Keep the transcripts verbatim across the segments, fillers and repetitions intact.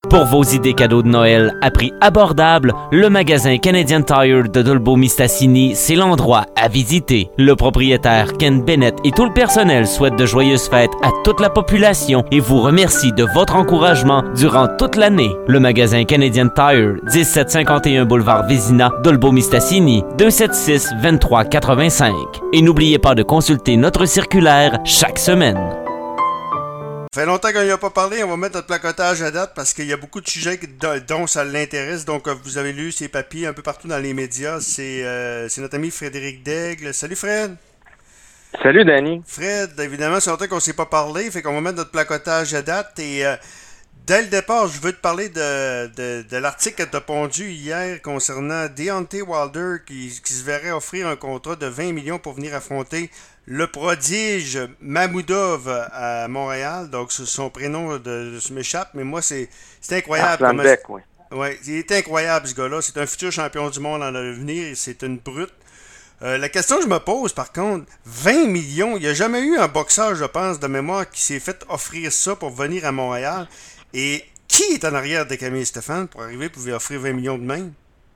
Pour vos idées cadeaux de Noël à prix abordable, le magasin Canadian Tire de Dolbeau-Mistassini, c'est l'endroit à visiter. Le propriétaire Ken Bennett et tout le personnel souhaitent de joyeuses fêtes à toute la population et vous remercient de votre encouragement durant toute l'année. Le magasin Canadian Tire, dix-sept cinquante et un boulevard Vézina, Dolbeau-Mistassini, deux cent soixante-six vingt-trois quatre-vingt-cinq. Et n'oubliez pas de consulter notre circulaire chaque semaine. Ça fait longtemps qu'on n'y a pas parlé, on va mettre notre placotage à date parce qu'il y a beaucoup de sujets dont ça l'intéresse. Donc, vous avez lu ces papiers un peu partout dans les médias. C'est, euh, c'est notre ami Frédéric Daigle. Salut Fred! Salut Danny! Fred, évidemment, c'est longtemps qu'on ne s'est pas parlé, fait qu'on va mettre notre placotage à date. Et euh, dès le départ, je veux te parler de, de, de l'article que tu as pondu hier concernant Deontay Wilder qui, qui se verrait offrir un contrat de vingt millions pour venir affronter le prodige Mamoudov à Montréal. Donc, son prénom de, de, m'échappe, mais moi, c'est, c'est incroyable. Arslan Beck, oui. Ouais, il est incroyable, ce gars-là. C'est un futur champion du monde en devenir. C'est une brute. Euh, la question que je me pose, par contre, vingt millions, il n'y a jamais eu un boxeur, je pense, de mémoire qui s'est fait offrir ça pour venir à Montréal. Et qui est en arrière de Camille Stéphane pour arriver pour lui offrir vingt millions de même?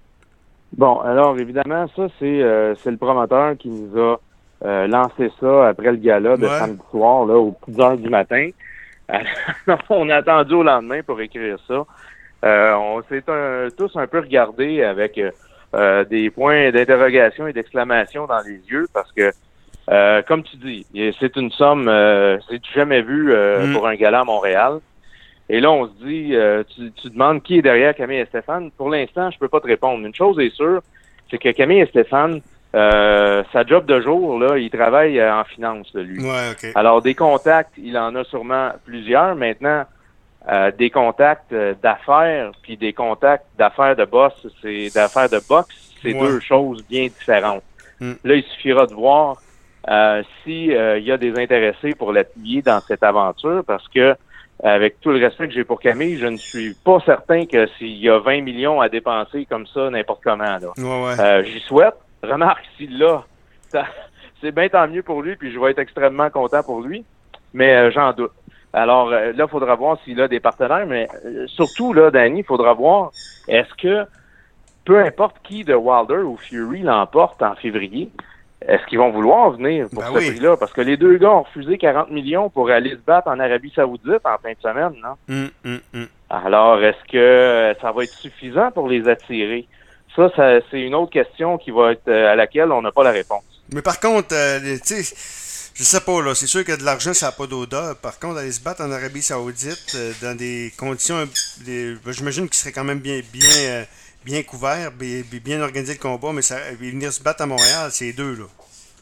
Bon, alors, évidemment, ça, c'est, euh, c'est le promoteur qui nous a Euh, lancer ça après le gala de ouais. samedi soir, là, aux petites heures du matin. Euh, on a attendu au lendemain pour écrire ça. Euh, on s'est un, tous un peu regardés avec euh, des points d'interrogation et d'exclamation dans les yeux parce que, euh, comme tu dis, c'est une somme, euh, c'est jamais vu euh, mm. pour un gala à Montréal. Et là, on se dit, euh, tu, tu demandes qui est derrière Camille et Stéphane. Pour l'instant, je peux pas te répondre. Une chose est sûre, c'est que Camille et Stéphane, Euh, sa job de jour, là, il travaille euh, en finance, là, lui. Ouais, okay. Alors, des contacts, il en a sûrement plusieurs. Maintenant, euh, des contacts euh, d'affaires, puis des contacts d'affaires de boss, c'est d'affaires de boxe, c'est ouais. deux choses bien différentes. Mm. Là, il suffira de voir euh, si euh, il y a des intéressés pour l'appuyer dans cette aventure, parce que avec tout le respect que j'ai pour Camille, je ne suis pas certain que s'il y a vingt millions à dépenser comme ça, n'importe comment, là. Ouais, ouais. Euh, j'y souhaite. Remarque, s'il l'a, ça, c'est bien tant mieux pour lui, puis je vais être extrêmement content pour lui, mais euh, j'en doute. Alors euh, là, il faudra voir s'il a des partenaires, mais euh, surtout, là, Danny, il faudra voir, est-ce que, peu importe qui de Wilder ou Fury l'emporte en février, est-ce qu'ils vont vouloir venir pour ben ce oui. prix-là? Parce que les deux gars ont refusé quarante millions pour aller se battre en Arabie Saoudite en fin de semaine, non? Mm, mm, mm. Alors, est-ce que ça va être suffisant pour les attirer? Ça, ça, c'est une autre question qui va être euh, à laquelle on n'a pas la réponse. Mais par contre, euh, tu sais, je sais pas, là, c'est sûr que de l'argent, ça n'a pas d'odeur. Par contre, aller se battre en Arabie Saoudite euh, dans des conditions, des, j'imagine qu'il serait quand même bien, bien, euh, bien couvert, bien, bien organisé le combat, mais ça, venir se battre à Montréal, c'est deux, là.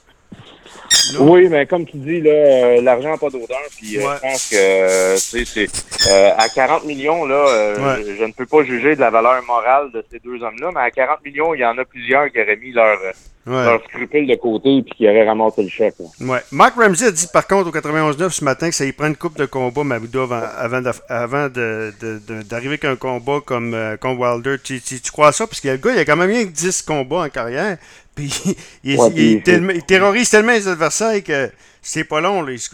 Là. Oui, mais comme tu dis, là, euh, l'argent n'a pas d'odeur, puis euh, ouais. je pense que euh, c'est, c'est euh, à quarante millions, là, euh, ouais. je, je ne peux pas juger de la valeur morale de ces deux hommes-là, mais à quarante millions, il y en a plusieurs qui auraient mis leur, ouais. leur scrupule de côté et qui auraient ramassé le chèque. Là. Ouais. Mark Ramsey a dit par contre au quatre-vingt-onze neuf ce matin que ça y prend une coupe de combat Mamoudov avant, de, avant de, de, de, d'arriver avec un combat comme, euh, comme Wilder. Tu, tu, tu crois ça? Parce que le gars, il a quand même rien que dix combats en carrière. Puis il, ouais, il, puis, il, tellement, il terrorise tellement les adversaires que c'est pas long. Là.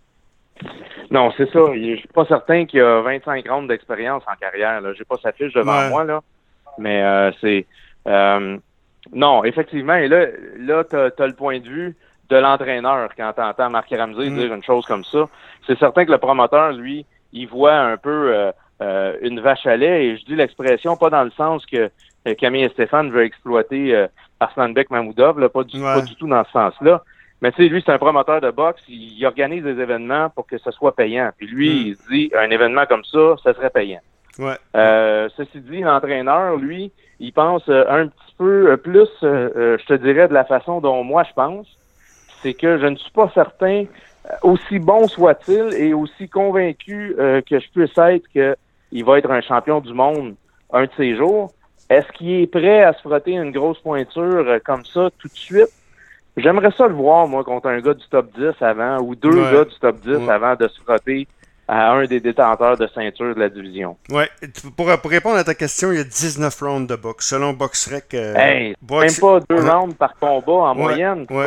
Non, c'est ça. Je suis pas certain qu'il y a vingt-cinq rounds d'expérience en carrière. Là. J'ai pas sa fiche devant ouais. moi, là. Mais euh, c'est... Euh, non, effectivement. Et là, là tu as le point de vue de l'entraîneur quand tu entends Mark Ramsey mm. dire une chose comme ça. C'est certain que le promoteur, lui, il voit un peu euh, euh, une vache à lait. Et je dis l'expression pas dans le sens que euh, Camille et Stéphane veut exploiter euh, Arslan Beck Mamoudov, là, pas, du, ouais. pas du tout dans ce sens-là. Mais tu sais, lui, c'est un promoteur de boxe, il, il organise des événements pour que ce soit payant. Puis lui, mm. il se dit, un événement comme ça, ça serait payant. Ouais. Euh, ceci dit, l'entraîneur, lui, il pense euh, un petit peu plus, euh, euh, je te dirais, de la façon dont moi je pense, c'est que je ne suis pas certain, aussi bon soit-il et aussi convaincu euh, que je puisse être qu'il va être un champion du monde un de ces jours. Est-ce qu'il est prêt à se frotter une grosse pointure euh, comme ça tout de suite? J'aimerais ça le voir, moi, contre un gars du top dix avant, ou deux ouais. gars du top dix ouais. avant de se frotter à un des détenteurs de ceinture de la division. Oui. Pour, pour répondre à ta question, il y a dix-neuf rounds de boxe. Selon BoxRec... Euh, hey, boxe... même pas deux ouais. rounds par combat en ouais. moyenne. Ouais.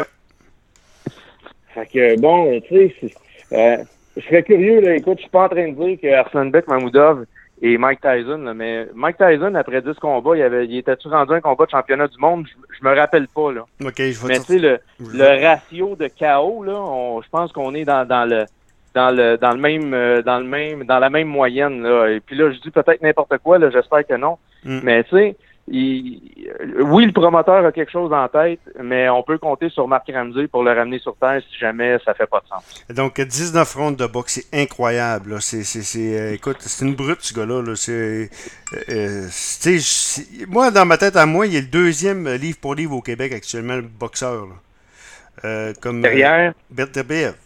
Fait que, bon, tu sais, euh, je serais curieux, là, écoute, je suis pas en train de dire que Arslan Beck Mamoudov et Mike Tyson. Là. Mais Mike Tyson, après dix combats, il, avait, il était-tu rendu un combat de championnat du monde? Je, je me rappelle pas. Là. OK, je vais Mais tu sais, le, le ratio de K O, là, on, je pense qu'on est dans, dans le dans le dans le même euh, dans le même dans la même moyenne. Là. Et puis là, je dis peut-être n'importe quoi, là, j'espère que non. Mm. Mais tu sais, il, oui, le promoteur a quelque chose en tête, mais on peut compter sur Marc Ramsey pour le ramener sur terre si jamais ça fait pas de sens. Donc, dix-neuf rondes de boxe, c'est incroyable. Là. C'est, c'est, c'est, euh, écoute, c'est une brute, ce gars-là. Là. C'est, euh, c'est, c'est, moi, dans ma tête à moi, il est le deuxième livre pour livre au Québec actuellement, le boxeur. Là. Euh, comme Derrière? Euh, Beterbiev.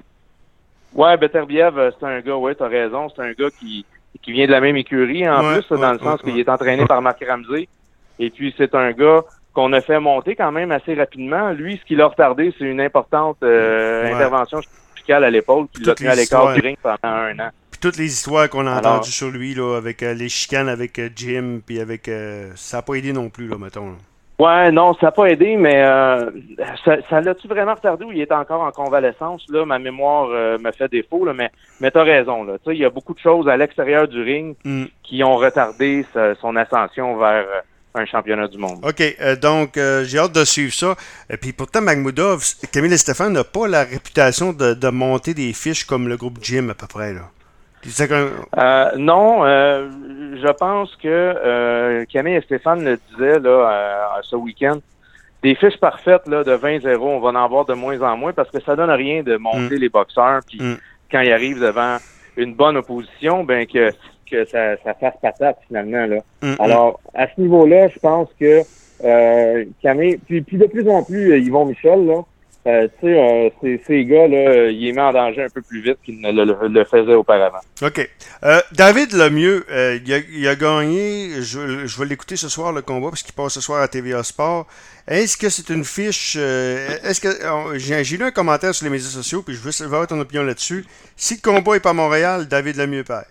Ouais, Beterbiev, c'est un gars, ouais, t'as raison, c'est un gars qui... qui vient de la même écurie, en ouais, plus, ouais, dans le sens ouais, qu'il ouais. est entraîné par Marc Ramsey. Et puis, c'est un gars qu'on a fait monter quand même assez rapidement. Lui, ce qui l'a retardé, c'est une importante euh, ouais. intervention chirurgicale à l'épaule qui l'a tenu à l'écart du ring pendant un an. Puis toutes les histoires qu'on a Alors, entendues sur lui, là, avec euh, les chicanes avec euh, Jim, puis avec... Euh, ça n'a pas aidé non plus, là, mettons. Là. Ouais, non, ça n'a pas aidé, mais euh, ça, ça l'a-tu vraiment retardé ou il est encore en convalescence? Là, ma mémoire euh, me fait défaut, là, mais, mais t'as raison. Là. Il y a beaucoup de choses à l'extérieur du ring mm. qui ont retardé sa, son ascension vers euh, un championnat du monde. OK, euh, donc euh, j'ai hâte de suivre ça. Et puis pourtant, Makhmoudov, Camille Estefan n'a pas la réputation de, de monter des fiches comme le groupe Jim à peu près, là. Euh, non, euh, je pense que euh, Camille et Stéphane le disaient là, euh, ce week-end. Des fiches parfaites là, de vingt zéro, on va en avoir de moins en moins parce que ça donne rien de monter mm. les boxeurs. Puis mm. quand ils arrivent devant une bonne opposition, ben que, que ça, ça fasse patate finalement. Là. Mm. Alors, à ce niveau-là, je pense que euh, Camille, puis, puis de plus en plus, Yvon Michel, là, Euh, tu sais, euh, ces, ces gars-là, ils les mettent en danger un peu plus vite qu'ils ne le, le, le faisaient auparavant. OK. Euh, David Lemieux, euh, il, a, il a gagné, je, je vais l'écouter ce soir, le combat, parce qu'il passe ce soir à T V A Sport. Est-ce que c'est une fiche... Euh, est-ce que on, j'ai, j'ai lu un commentaire sur les médias sociaux, puis je veux savoir ton opinion là-dessus. Si le combat n'est pas à Montréal, David Lemieux perd.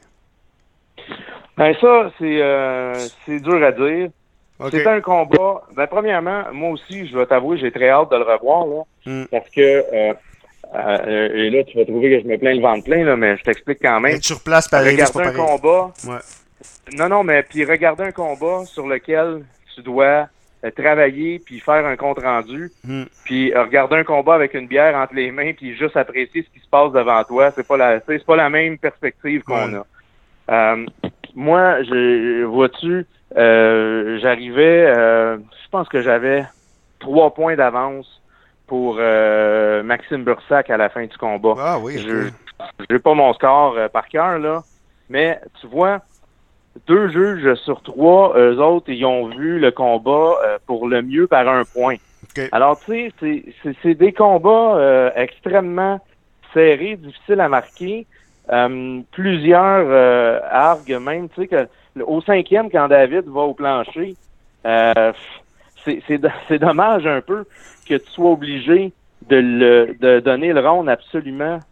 Ben ça, c'est, euh, c'est dur à dire. Okay. C'était un combat. Ben, premièrement, moi aussi, je vais t'avouer, j'ai très hâte de le revoir, là. Mm. Parce que, euh, euh, et là, tu vas trouver que je me plains le ventre plein, là, mais je t'explique quand même. Être sur place, pareil, regarder c'est pas un pareil. combat. Ouais. Non, non, mais puis regarder un combat sur lequel tu dois euh, travailler puis faire un compte rendu. Mm. Puis euh, regarder un combat avec une bière entre les mains puis juste apprécier ce qui se passe devant toi, c'est pas la, c'est pas la même perspective qu'on ouais. a. Euh, moi, je, vois-tu, euh, j'arrivais, euh, je pense que j'avais trois points d'avance pour euh, Maxime Bursac à la fin du combat. Ah oui. Je n'ai pas mon score euh, par cœur, là, mais tu vois, deux juges sur trois, eux autres, ils ont vu le combat euh, pour le mieux par un point. Okay. Alors, tu sais, c'est, c'est, c'est des combats euh, extrêmement serrés, difficiles à marquer. Euh, plusieurs euh, arguent même, tu sais, que au cinquième, quand David va au plancher, euh, c'est, c'est, c'est dommage un peu que tu sois obligé de, le, de donner le round absolument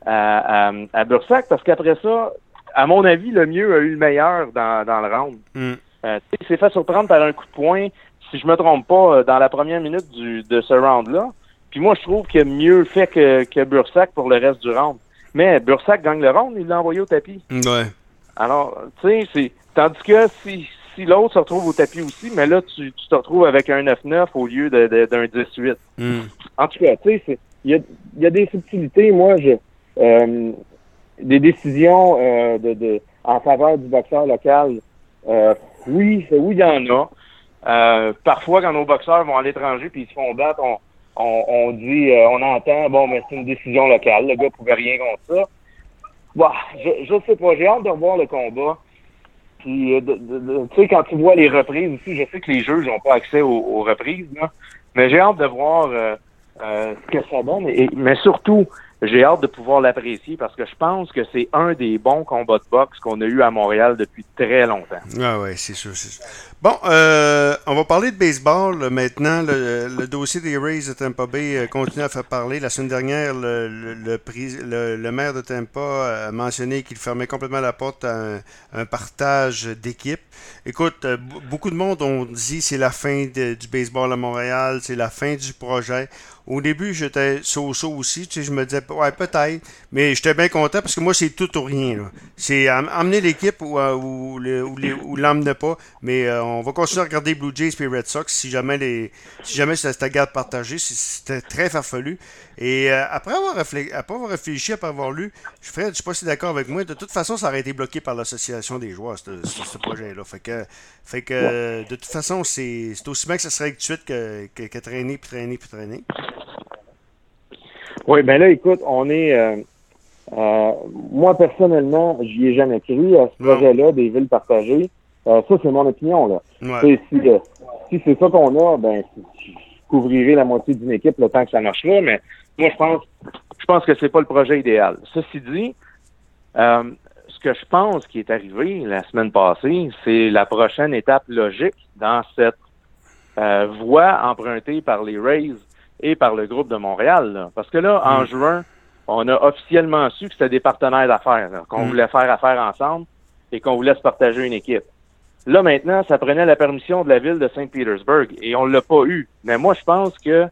à, à, à Bursac, parce qu'après ça, à mon avis, le mieux a eu le meilleur dans, dans le round. Mm. Euh, il s'est fait surprendre par un coup de poing, si je me trompe pas, dans la première minute du, de ce round-là. Puis moi, je trouve qu'il a mieux fait que, que Bursac pour le reste du round. Mais Bursac gagne le round, il l'a envoyé au tapis. Ouais. Alors, tu sais, c'est... Tandis que si, si l'autre se retrouve au tapis aussi, mais là, tu, tu te retrouves avec un neuf neuf au lieu de, de, d'un dix-huit. Mm. En tout cas, tu sais, il y a, y a des subtilités. Moi, je... Euh, des décisions euh, de, de en faveur du boxeur local, euh, oui, oui, il y en a. Euh, parfois, quand nos boxeurs vont à l'étranger puis ils se font battre, on, on, on dit, euh, on entend, bon, mais c'est une décision locale. Le gars ne pouvait rien contre ça. Bon, je, je sais pas. J'ai hâte de revoir le combat. Puis, de, de, de, tu sais, quand tu vois les reprises aussi, je sais que les juges n'ont pas accès aux, aux reprises, là, mais j'ai hâte de voir euh, euh, ce que ça donne. Et, mais surtout, j'ai hâte de pouvoir l'apprécier parce que je pense que c'est un des bons combats de boxe qu'on a eu à Montréal depuis très longtemps. Ah ouais, c'est sûr, c'est sûr. Bon, euh, on va parler de baseball là, maintenant. Le, le dossier des Rays de Tampa Bay continue à faire parler. La semaine dernière, le, le, le, le, le maire de Tampa a mentionné qu'il fermait complètement la porte à un, un partage d'équipe. Écoute, beaucoup de monde ont dit que c'est la fin de, du baseball à Montréal, c'est la fin du projet. au début, j'étais so-so aussi. Tu sais, je me disais, ouais, peut-être. Mais j'étais bien content parce que moi, c'est tout ou rien. Là. C'est am- emmener l'équipe ou, euh, ou, le- ou, les- ou l'emmener pas. Mais euh, on va continuer à regarder Blue Jays et Red Sox si jamais les si jamais c'était cette garde partagée. si- C'était très farfelu. Et euh, après, avoir réflé- après avoir réfléchi, après avoir lu, je ne suis pas si d'accord avec moi. De toute façon, ça aurait été bloqué par l'association des joueurs, ce, ce- ce projet-là. Fait que, fait que Ouais. euh, de toute façon, c'est c'est aussi bien que ça serait tout de suite que, que, que traîner, puis traîner, puis traîner. Oui, ben là, écoute, on est... Euh, euh, moi, personnellement, j'y ai jamais cru à ce Non. projet-là des villes partagées. Euh, ça, c'est mon opinion, là. Ouais. Et si, euh, si c'est ça qu'on a, ben, je couvrirai la moitié d'une équipe le temps que ça marchera, mais moi, je pense je pense que c'est pas le projet idéal. Ceci dit, euh, ce que je pense qui est arrivé la semaine passée, c'est la prochaine étape logique dans cette euh, voie empruntée par les Rays et par le groupe de Montréal. Là. Parce que là, en Mm. juin, on a officiellement su que c'était des partenaires d'affaires, là, qu'on Mm. voulait faire affaire ensemble et qu'on voulait se partager une équipe. Là, maintenant, ça prenait la permission de la ville de Saint-Pétersbourg et on l'a pas eu. Mais moi, je pense que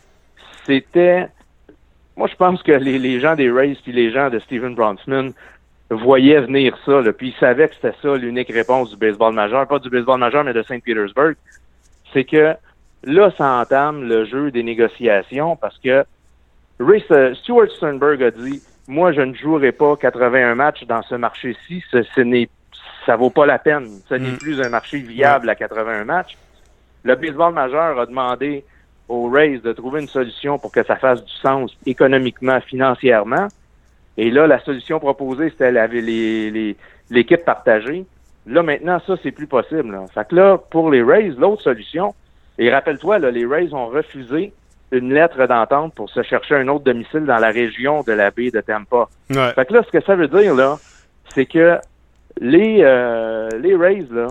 c'était... Moi, je pense que les, les gens des Rays puis les gens de Steven Bronfman voyaient venir ça, là, puis ils savaient que c'était ça l'unique réponse du baseball majeur, pas du baseball majeur, mais de Saint-Pétersbourg. C'est que là, ça entame le jeu des négociations parce que Ray, Stuart Sternberg a dit « Moi, je ne jouerai pas quatre-vingt-un matchs dans ce marché-ci. Ce, ce n'est, ça vaut pas la peine. Ce n'est Mm. plus un marché viable à quatre-vingt-un matchs. » Le baseball majeur a demandé aux Rays de trouver une solution pour que ça fasse du sens économiquement, financièrement. Et là, la solution proposée, c'était la, les, les, l'équipe partagée. Là, maintenant, ça, c'est plus possible. Là. Fait que là, pour les Rays, l'autre solution, et rappelle-toi, là, les Rays ont refusé une lettre d'entente pour se chercher un autre domicile dans la région de la baie de Tampa. Ouais. Fait que là, ce que ça veut dire, là, c'est que les, euh, les Rays, là,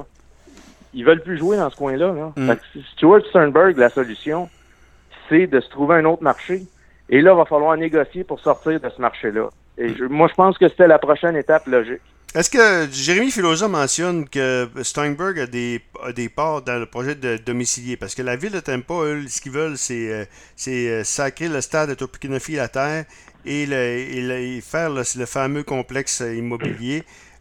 ils veulent plus jouer dans ce coin-là. Là. Mm. Fait que Stuart Sternberg, la solution, c'est de se trouver un autre marché. Et là, il va falloir négocier pour sortir de ce marché-là. Et je, moi, je pense que c'était la prochaine étape logique. Est-ce que Jérémy Filosa mentionne que Steinberg a des, a des parts dans le projet de domicilier? Parce que la ville de Tampa, eux, ce qu'ils veulent, c'est, euh, c'est euh, sacrer le stade de Topinoffi à terre et, le, et, le, et faire le, le fameux complexe immobilier.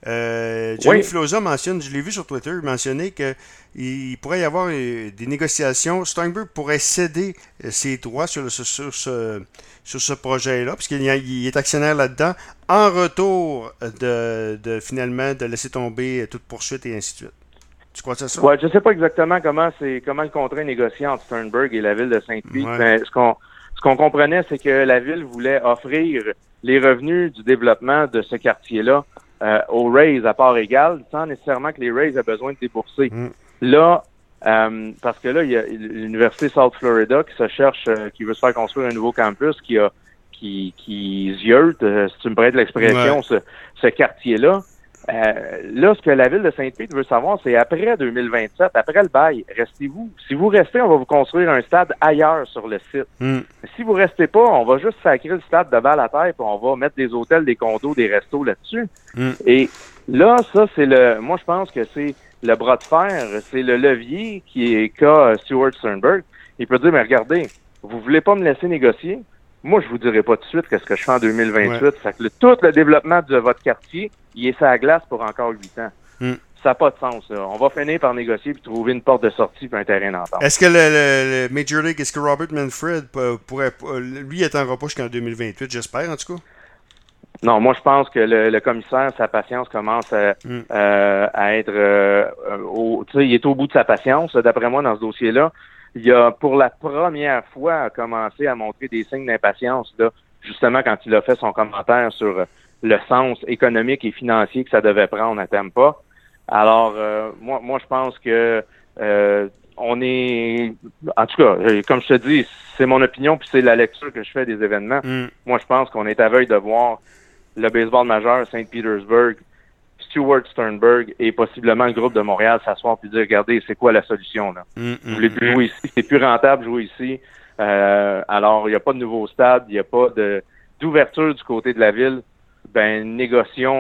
Euh, Jérémy Oui. Filosa mentionne, je l'ai vu sur Twitter, il mentionnait qu'il il pourrait y avoir euh, des négociations. Steinberg pourrait céder euh, ses droits sur, le, sur, sur ce, sur ce projet-là, puisqu'il y a, il est actionnaire là-dedans, en retour de, de finalement de laisser tomber toute poursuite et ainsi de suite. Tu crois que c'est ça? Ouais, je sais pas exactement comment c'est comment le contrat est négocié entre Sternberg et la ville de Saint-Pete, Ouais. mais ce qu'on ce qu'on comprenait, c'est que la ville voulait offrir les revenus du développement de ce quartier-là euh, aux Rays à part égale, sans nécessairement que les Rays aient besoin de débourser. Mm. Là, euh, parce que là, il y a l'Université South Florida qui se cherche, euh, qui veut se faire construire un nouveau campus, qui a qui, qui ziote, euh, si tu me prêtes l'expression, Ouais. ce, ce quartier-là. Euh, là, ce que la ville de Saint-Pete veut savoir, c'est après deux mille vingt-sept, après le bail, restez-vous. Si vous restez, on va vous construire un stade ailleurs sur le site. Mm. Si vous restez pas, on va juste sacrer le stade de balle à terre, puis on va mettre des hôtels, des condos, des restos là-dessus. Mm. Et là, ça, c'est le... Moi, je pense que c'est le bras de fer, c'est le levier qui est qu'a Stuart Sternberg. Il peut dire, mais regardez, vous voulez pas me laisser négocier? Moi, je vous dirai pas tout de suite qu'est-ce que je fais en deux mille vingt-huit. Ouais. Fait que le, tout le développement de votre quartier, il est sur la glace pour encore huit ans. Mm. Ça n'a pas de sens. Là. On va finir par négocier puis trouver une porte de sortie puis un terrain d'entente. Est-ce que le, le, le Major League, est-ce que Robert Manfred pourrait, lui, il attendra pas jusqu'en deux mille vingt-huit, j'espère, en tout cas? Non, moi, je pense que le, le commissaire, sa patience commence à, Mm. euh, à être... Euh, au, tu sais, il est au bout de sa patience, d'après moi, dans ce dossier-là. Il a, pour la première fois, commencé à montrer des signes d'impatience, là, justement quand il a fait son commentaire sur le sens économique et financier que ça devait prendre à Tampa. Alors, euh, moi, moi, je pense que euh, on est... En tout cas, comme je te dis, c'est mon opinion, puis c'est la lecture que je fais des événements. Mm. Moi, je pense qu'on est à veille de voir le baseball majeur Saint-Pétersbourg, Stuart Sternberg et possiblement le groupe de Montréal s'asseoir et dire, regardez, c'est quoi la solution, là? Mm, mm, Vous voulez plus mm. jouer ici, c'est plus rentable de jouer ici. Euh, alors, il n'y a pas de nouveau stade, il n'y a pas de d'ouverture du côté de la ville. Ben, négocions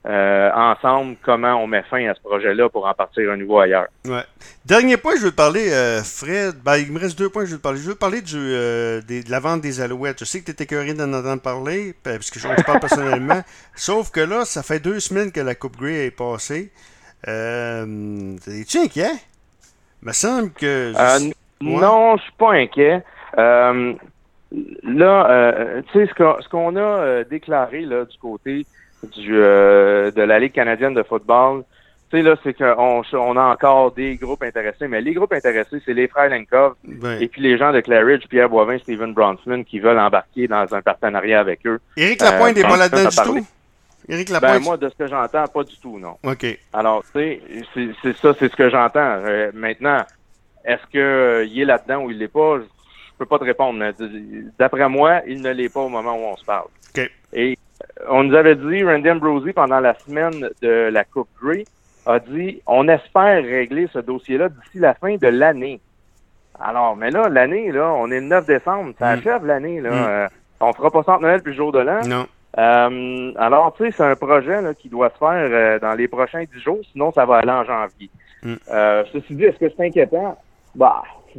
euh, ensemble comment on met fin à ce projet-là pour en partir un nouveau ailleurs. Ouais. Dernier point, je veux te parler, euh, Fred. Ben, il me reste deux points que je veux te parler. Je veux te parler du, euh, des, de la vente des Alouettes. Je sais que tu étais curieux d'en entendre parler, parce que je te parle personnellement. Sauf que là, ça fait deux semaines que la Coupe Grey est passée. Euh, Es-tu inquiet? Il me semble que... Euh, ouais. Non, je suis pas inquiet. Euh, là, euh, tu sais, ce qu'on, ce qu'on a euh, déclaré là du côté du euh, de la Ligue canadienne de football, tu sais, là, c'est qu'on on a encore des groupes intéressés, mais les groupes intéressés, c'est les frères Lenkov Ben. et puis les gens de Claridge, Pierre Boivin, Steven Bronfman, qui veulent embarquer dans un partenariat avec eux. Éric Lapointe n'est euh, pas là-dedans du parlé. tout? Éric Lapointe? Ben, moi, de ce que j'entends, pas du tout, non. OK. Alors, tu sais, c'est, c'est ça, c'est ce que j'entends. Euh, maintenant, est-ce qu'il euh, est là-dedans ou il l'est pas? Je, je peux pas te répondre. Mais d'après moi, il ne l'est pas au moment où on se parle. OK. Et on nous avait dit, Randy Ambrosie, pendant la semaine de la Coupe Grey, a dit, on espère régler ce dossier-là d'ici la fin de l'année. Alors, mais là, l'année, là, on est le neuf décembre, ça Mm. achève l'année, là. Mm. Euh, on fera pas Centre Noël puis le jour de l'an. Non. Euh, alors, tu sais, c'est un projet là, qui doit se faire euh, dans les prochains dix jours, sinon ça va aller en janvier. Mm. Euh, ceci dit, est-ce que c'est inquiétant? Bah,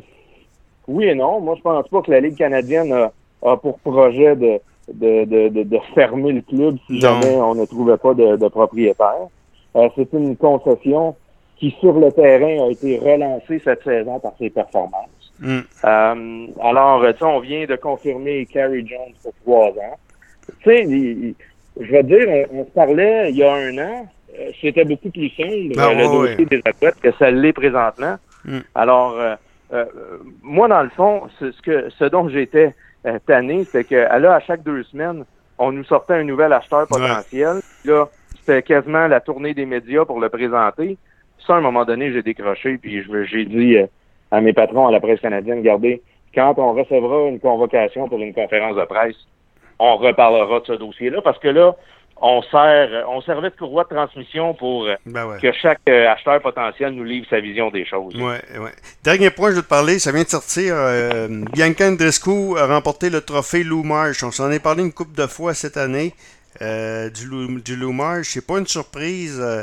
oui et non. Moi, je pense pas que la Ligue canadienne a, a pour projet de, de, de, de, de fermer le club si Non. jamais on ne trouvait pas de, de propriétaire. Euh, c'est une concession qui, sur le terrain, a été relancée cette saison par ses performances. Mm. Euh, alors, tu sais, on vient de confirmer Carey Jones pour trois ans. Tu sais, il- il- je vais te dire, on, on se parlait il y a un an, euh, c'était beaucoup plus sombre, Ah, euh, le ouais, dossier des athlètes, que ça l'est présentement. Mm. Alors, euh, euh, moi, dans le fond, ce, ce que ce dont j'étais euh, tanné, c'est que là, à chaque deux semaines, on nous sortait un nouvel acheteur potentiel. Puis là, c'était quasiment la tournée des médias pour le présenter. Ça, à un moment donné, j'ai décroché, puis je- j'ai dit euh, à mes patrons à la presse canadienne, regardez, quand on recevra une convocation pour une conférence de presse, on reparlera de ce dossier-là, parce que là, on sert, on servait de courroie de transmission pour euh, Ben ouais. que chaque euh, acheteur potentiel nous livre sa vision des choses. Ouais, ouais. Dernier point, je veux te parler, ça vient de sortir. Euh, Bianca Andreescu a remporté le trophée Lou Marsh. On s'en est parlé une couple de fois cette année euh, du, Lou, du Lou Marsh. C'est pas une surprise. Euh,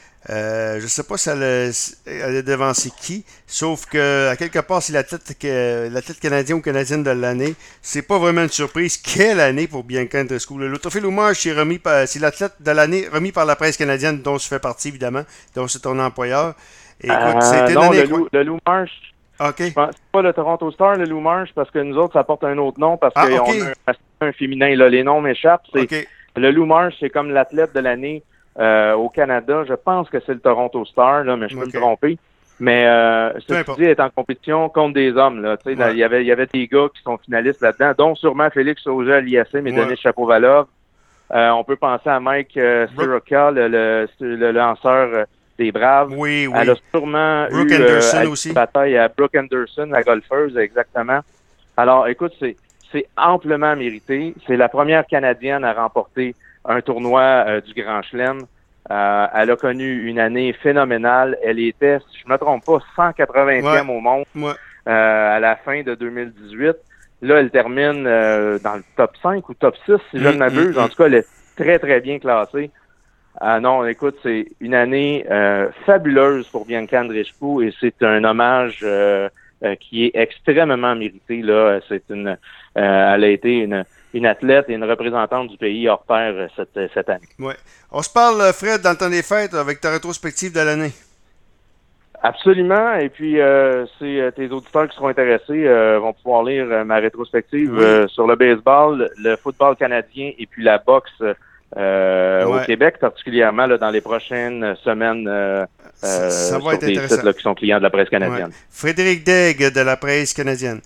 euh, je sais pas si elle a, elle a devancé qui, sauf que à quelque part, c'est l'athlète, que, l'athlète canadien ou canadienne de l'année. C'est pas vraiment une surprise. Quelle année pour Bianca Andreescu. Le, le trophée Lou Marsh, c'est remis par, c'est l'athlète de l'année remis par la presse canadienne, dont je fais partie évidemment, dont c'est ton employeur. Et écoute, Euh, c'était une non, année le Lou, le Lou Marsh, OK. je pense- c'est pas le Toronto Star, le Lou Marsh, parce que nous autres, ça porte un autre nom, parce Ah, qu'on ok. a un assistant féminin, là, les noms m'échappent. C'est, OK. Le Lou Marsh, c'est comme l'athlète de l'année euh, au Canada. Je pense que c'est le Toronto Star, là, mais je peux Ok. me tromper. Mais euh, Peu ceci importe. dit, est en compétition contre des hommes. Là. Tu sais, là, Ouais. il y avait, il y avait des gars qui sont finalistes là-dedans, dont sûrement Félix Auger à l'I S M et Ouais. Denis Chapovalov. Euh, on peut penser à Mike euh, Soroka, le, le, le lanceur euh, des Braves. Oui, oui. Elle a sûrement Brooke eu Anderson euh, à aussi. une bataille à Brooke Anderson, la golfeuse, exactement. Alors, écoute, c'est, c'est amplement mérité. C'est la première Canadienne à remporter un tournoi euh, du Grand Chelem. Euh, elle a connu une année phénoménale. Elle était, si je ne me trompe pas, cent quatre-vingtième Ouais. au monde Ouais. euh, à la fin de deux mille dix-huit. Là, elle termine euh, dans le top cinq ou top six, si je ne Mm, m'abuse. mm, En tout cas, elle est très, très bien classée. Ah non, écoute, c'est une année euh, fabuleuse pour Bianca Andreescu et c'est un hommage euh, euh, qui est extrêmement mérité. Là, c'est une, euh, elle a été une, une athlète et une représentante du pays hors pair euh, cette, cette année. Ouais. On se parle, Fred, dans le temps des fêtes avec ta rétrospective de l'année. Absolument. Et puis, euh, c'est euh, tes auditeurs qui seront intéressés euh, vont pouvoir lire euh, ma rétrospective Oui. euh, sur le baseball, le football canadien et puis la boxe euh, Ouais. au Québec, particulièrement là, dans les prochaines semaines euh, Ça, euh, ça va sur être des intéressant. sites là, qui sont clients de la presse canadienne. Ouais. Frédéric Daigle de la presse canadienne.